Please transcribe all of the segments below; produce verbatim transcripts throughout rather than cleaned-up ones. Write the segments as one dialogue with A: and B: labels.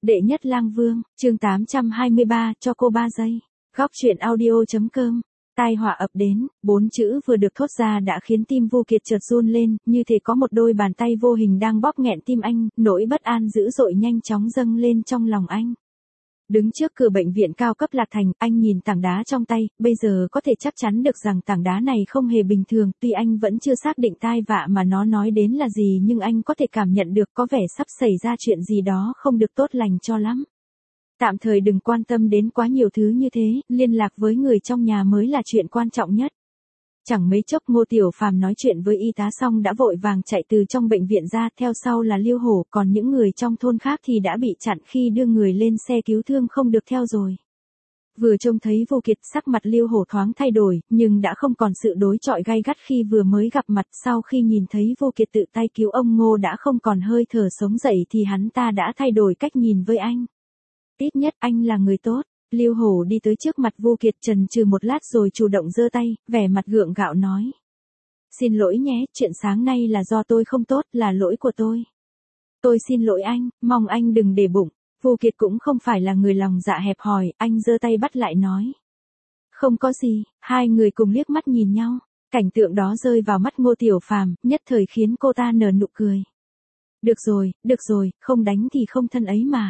A: Đệ nhất lang vương, chương tám trăm hai mươi ba, cho cô ba giây. Góc truyện audio.com. Tai họa ập đến, bốn chữ vừa được thốt ra đã khiến tim Vu Kiệt chợt run lên, như thể có một đôi bàn tay vô hình đang bóp nghẹn tim anh, nỗi bất an dữ dội nhanh chóng dâng lên trong lòng anh. Đứng trước cửa bệnh viện cao cấp Lạc Thành, anh nhìn tảng đá trong tay, bây giờ có thể chắc chắn được rằng tảng đá này không hề bình thường, tuy anh vẫn chưa xác định tai vạ mà nó nói đến là gì nhưng anh có thể cảm nhận được có vẻ sắp xảy ra chuyện gì đó không được tốt lành cho lắm. Tạm thời đừng quan tâm đến quá nhiều thứ như thế, liên lạc với người trong nhà mới là chuyện quan trọng nhất. Chẳng mấy chốc Ngô Tiểu Phàm nói chuyện với y tá xong đã vội vàng chạy từ trong bệnh viện ra, theo sau là Liêu Hổ, còn những người trong thôn khác thì đã bị chặn khi đưa người lên xe cứu thương không được theo rồi. Vừa trông thấy Vu Kiệt, sắc mặt Liêu Hổ thoáng thay đổi, nhưng đã không còn sự đối chọi gay gắt khi vừa mới gặp mặt. Sau khi nhìn thấy Vu Kiệt tự tay cứu ông Ngô đã không còn hơi thở sống dậy thì hắn ta đã thay đổi cách nhìn với anh. Ít nhất anh là người tốt. Liêu Hổ đi tới trước mặt Vu Kiệt, chần chừ một lát rồi chủ động giơ tay, vẻ mặt gượng gạo nói: "Xin lỗi nhé, chuyện sáng nay là do tôi không tốt, là lỗi của tôi. Tôi xin lỗi anh, mong anh đừng để bụng." Vu Kiệt cũng không phải là người lòng dạ hẹp hòi, anh giơ tay bắt lại nói: "Không có gì." Hai người cùng liếc mắt nhìn nhau, cảnh tượng đó rơi vào mắt Ngô Tiểu Phàm, nhất thời khiến cô ta nở nụ cười. "Được rồi, được rồi, không đánh thì không thân ấy mà."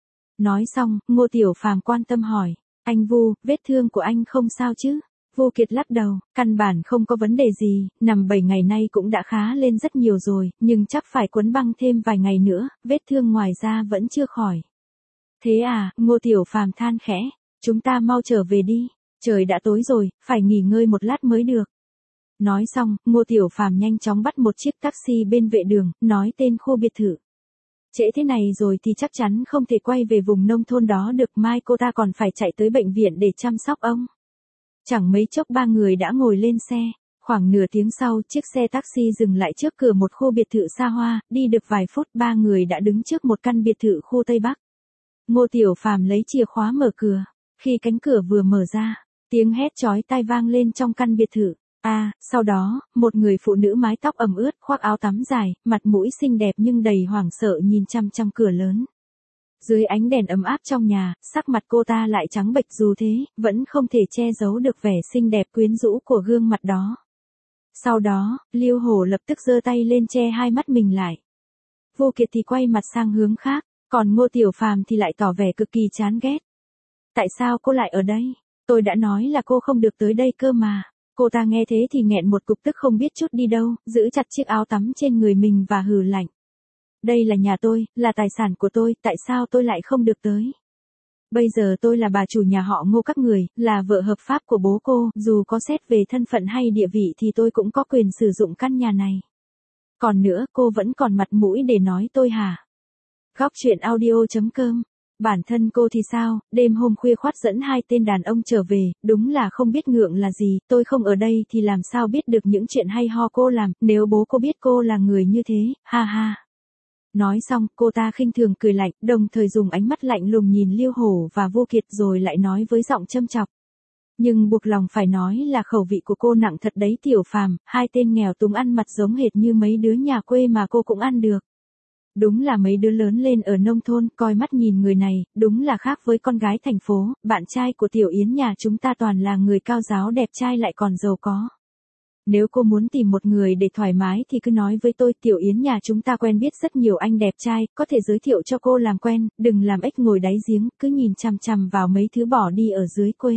A: Nói xong, Ngô Tiểu Phàm quan tâm hỏi: "Anh Vu, vết thương của anh không sao chứ?" Vu Kiệt lắc đầu, căn bản không có vấn đề gì, nằm bảy ngày nay cũng đã khá lên rất nhiều rồi, nhưng chắc phải quấn băng thêm vài ngày nữa, vết thương ngoài ra vẫn chưa khỏi. "Thế à?" Ngô Tiểu Phàm than khẽ, "chúng ta mau trở về đi, trời đã tối rồi, phải nghỉ ngơi một lát mới được." Nói xong, Ngô Tiểu Phàm nhanh chóng bắt một chiếc taxi bên vệ đường, nói tên khu biệt thự. Trễ thế này rồi thì chắc chắn không thể quay về vùng nông thôn đó được, mai cô ta còn phải chạy tới bệnh viện để chăm sóc ông. Chẳng mấy chốc ba người đã ngồi lên xe, khoảng nửa tiếng sau chiếc xe taxi dừng lại trước cửa một khu biệt thự xa hoa, đi được vài phút ba người đã đứng trước một căn biệt thự khu Tây Bắc. Ngô Tiểu Phàm lấy chìa khóa mở cửa, khi cánh cửa vừa mở ra, tiếng hét chói tai vang lên trong căn biệt thự. À, sau đó, một người phụ nữ mái tóc ẩm ướt, khoác áo tắm dài, mặt mũi xinh đẹp nhưng đầy hoảng sợ nhìn chăm chăm cửa lớn. Dưới ánh đèn ấm áp trong nhà, sắc mặt cô ta lại trắng bệch, dù thế, vẫn không thể che giấu được vẻ xinh đẹp quyến rũ của gương mặt đó. Sau đó, Liêu Hổ lập tức giơ tay lên che hai mắt mình lại. Vu Kiệt thì quay mặt sang hướng khác, còn Ngô Tiểu Phàm thì lại tỏ vẻ cực kỳ chán ghét. "Tại sao cô lại ở đây? Tôi đã nói là cô không được tới đây cơ mà." Cô ta nghe thế thì nghẹn một cục tức không biết chút đi đâu, giữ chặt chiếc áo tắm trên người mình và hừ lạnh: "Đây là nhà tôi, là tài sản của tôi, tại sao tôi lại không được tới? Bây giờ tôi là bà chủ nhà họ Ngô các người, là vợ hợp pháp của bố cô, dù có xét về thân phận hay địa vị thì tôi cũng có quyền sử dụng căn nhà này. Còn nữa, cô vẫn còn mặt mũi để nói tôi hả?" Góc truyện audio.com. Bản thân cô thì sao, đêm hôm khuya khoắt dẫn hai tên đàn ông trở về, đúng là không biết ngượng là gì, tôi không ở đây thì làm sao biết được những chuyện hay ho cô làm, nếu bố cô biết cô là người như thế, ha ha. Nói xong, cô ta khinh thường cười lạnh, đồng thời dùng ánh mắt lạnh lùng nhìn Liêu Hổ và Vu Kiệt rồi lại nói với giọng châm chọc: "Nhưng buộc lòng phải nói là khẩu vị của cô nặng thật đấy Tiểu Phàm, hai tên nghèo túng ăn mặt giống hệt như mấy đứa nhà quê mà cô cũng ăn được. Đúng là mấy đứa lớn lên ở nông thôn, coi mắt nhìn người này, đúng là khác với con gái thành phố, bạn trai của Tiểu Yến nhà chúng ta toàn là người cao giáo đẹp trai lại còn giàu có. Nếu cô muốn tìm một người để thoải mái thì cứ nói với tôi, Tiểu Yến nhà chúng ta quen biết rất nhiều anh đẹp trai, có thể giới thiệu cho cô làm quen, đừng làm ếch ngồi đáy giếng, cứ nhìn chằm chằm vào mấy thứ bỏ đi ở dưới quê."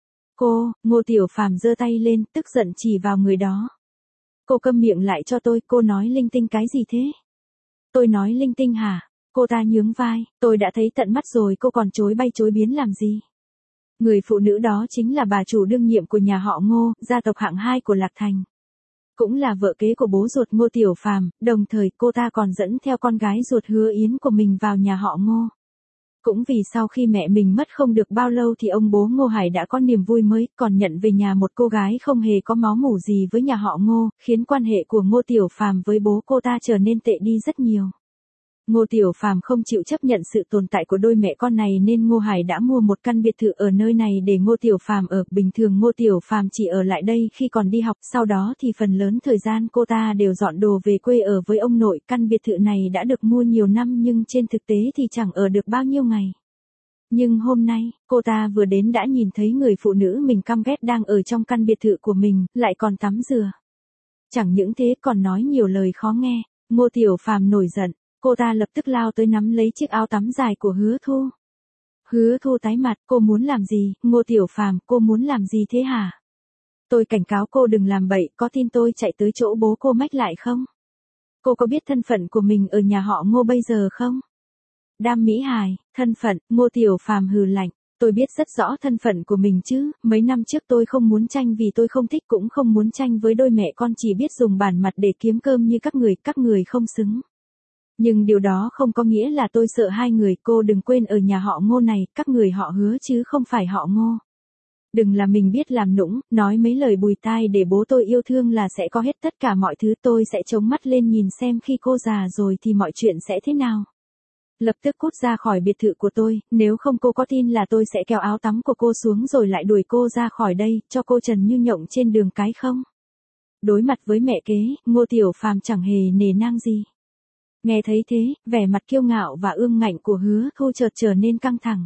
A: "Cô," Ngô Tiểu Phàm giơ tay lên, tức giận chỉ vào người đó. "Cô câm miệng lại cho tôi, cô nói linh tinh cái gì thế?" "Tôi nói linh tinh hả?" Cô ta nhướng vai, "Tôi đã thấy tận mắt rồi, cô còn chối bay chối biến làm gì?" Người phụ nữ đó chính là bà chủ đương nhiệm của nhà họ Ngô, gia tộc hạng hai của Lạc Thành. Cũng là vợ kế của bố ruột Ngô Tiểu Phàm, đồng thời cô ta còn dẫn theo con gái ruột Hứa Yến của mình vào nhà họ Ngô. Cũng vì sau khi mẹ mình mất không được bao lâu thì ông bố Ngô Hải đã có niềm vui mới, còn nhận về nhà một cô gái không hề có máu mủ gì với nhà họ Ngô, khiến quan hệ của Ngô Tiểu Phàm với bố cô ta trở nên tệ đi rất nhiều. Ngô Tiểu Phàm không chịu chấp nhận sự tồn tại của đôi mẹ con này nên Ngô Hải đã mua một căn biệt thự ở nơi này để Ngô Tiểu Phàm ở. Bình thường Ngô Tiểu Phàm chỉ ở lại đây khi còn đi học, sau đó thì phần lớn thời gian cô ta đều dọn đồ về quê ở với ông nội. Căn biệt thự này đã được mua nhiều năm nhưng trên thực tế thì chẳng ở được bao nhiêu ngày. Nhưng hôm nay, cô ta vừa đến đã nhìn thấy người phụ nữ mình căm ghét đang ở trong căn biệt thự của mình, lại còn tắm rửa. Chẳng những thế còn nói nhiều lời khó nghe. Ngô Tiểu Phàm nổi giận, cô ta lập tức lao tới nắm lấy chiếc áo tắm dài của Hứa Thu. Hứa Thu tái mặt, cô muốn làm gì? Ngô Tiểu Phàm, cô muốn làm gì thế hả? Tôi cảnh cáo cô đừng làm bậy, có tin tôi chạy tới chỗ bố cô mách lại không? Cô có biết thân phận của mình ở nhà họ Ngô bây giờ không? Đam Mỹ Hài, thân phận, Ngô Tiểu Phàm hừ lạnh. Tôi biết rất rõ thân phận của mình chứ, mấy năm trước tôi không muốn tranh vì tôi không thích cũng không muốn tranh với đôi mẹ con chỉ biết dùng bản mặt để kiếm cơm như các người, các người không xứng. Nhưng điều đó không có nghĩa là tôi sợ hai người, cô đừng quên ở nhà họ Ngô này, các người họ Hứa chứ không phải họ Ngô. Đừng là mình biết làm nũng, nói mấy lời bùi tai để bố tôi yêu thương là sẽ có hết tất cả mọi thứ, tôi sẽ chống mắt lên nhìn xem khi cô già rồi thì mọi chuyện sẽ thế nào. Lập tức cút ra khỏi biệt thự của tôi, nếu không cô có tin là tôi sẽ kéo áo tắm của cô xuống rồi lại đuổi cô ra khỏi đây, cho cô trần như nhộng trên đường cái không? Đối mặt với mẹ kế, Ngô Tiểu Phàm chẳng hề nề nang gì. Nghe thấy thế, vẻ mặt kiêu ngạo và ương ngạnh của Hứa Thu chợt trở nên căng thẳng.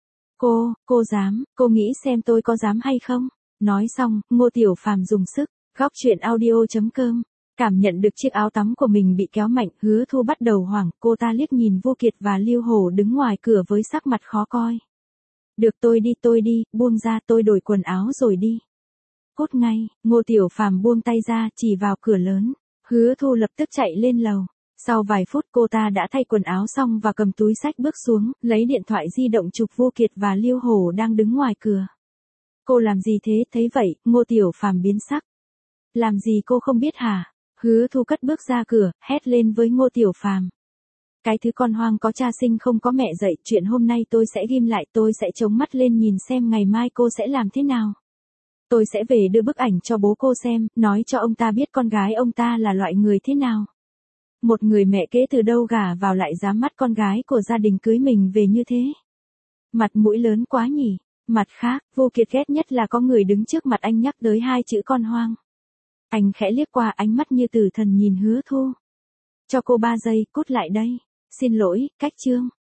A: Cô, cô dám, cô nghĩ xem tôi có dám hay không? Nói xong, Ngô Tiểu Phàm dùng sức, góc truyện audio chấm com. Cảm nhận được chiếc áo tắm của mình bị kéo mạnh, Hứa Thu bắt đầu hoảng, cô ta liếc nhìn Vô Kiệt và Lưu Hổ đứng ngoài cửa với sắc mặt khó coi. Được tôi đi tôi đi, buông ra tôi đổi quần áo rồi đi. Cút ngay, Ngô Tiểu Phàm buông tay ra chỉ vào cửa lớn, Hứa Thu lập tức chạy lên lầu. Sau vài phút cô ta đã thay quần áo xong và cầm túi xách bước xuống, lấy điện thoại di động chụp Vô Kiệt và Lưu Hổ đang đứng ngoài cửa. Cô làm gì thế? Thấy vậy, Ngô Tiểu Phàm biến sắc. Làm gì cô không biết hả? Hứa Thu cất bước ra cửa, hét lên với Ngô Tiểu Phàm. Cái thứ con hoang có cha sinh không có mẹ dạy, chuyện hôm nay tôi sẽ ghim lại, tôi sẽ chống mắt lên nhìn xem ngày mai cô sẽ làm thế nào. Tôi sẽ về đưa bức ảnh cho bố cô xem, nói cho ông ta biết con gái ông ta là loại người thế nào. Một người mẹ kế từ đâu gả vào lại dám mắt con gái của gia đình cưới mình về như thế. Mặt mũi lớn quá nhỉ. Mặt khác, Vô Kiệt ghét nhất là có người đứng trước mặt anh nhắc tới hai chữ con hoang. Anh khẽ liếc qua, ánh mắt như tử thần nhìn Hứa Thu. Cho cô ba giây, cút lại đây. Xin lỗi, cách chương.